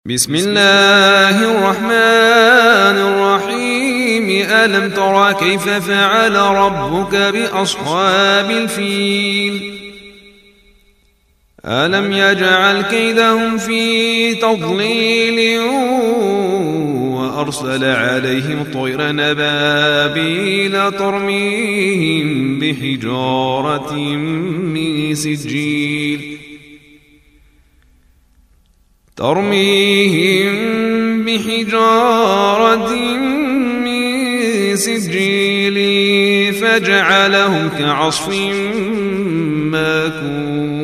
بسم الله الرحمن الرحيم. ألم تر كيف فعل ربك بأصحاب الفيل؟ ألم يجعل كيدهم في تضليل وأرسل عليهم طيرا أبابيل ترميهم بحجارة من سجيل فجعلهم كعصف ماكون.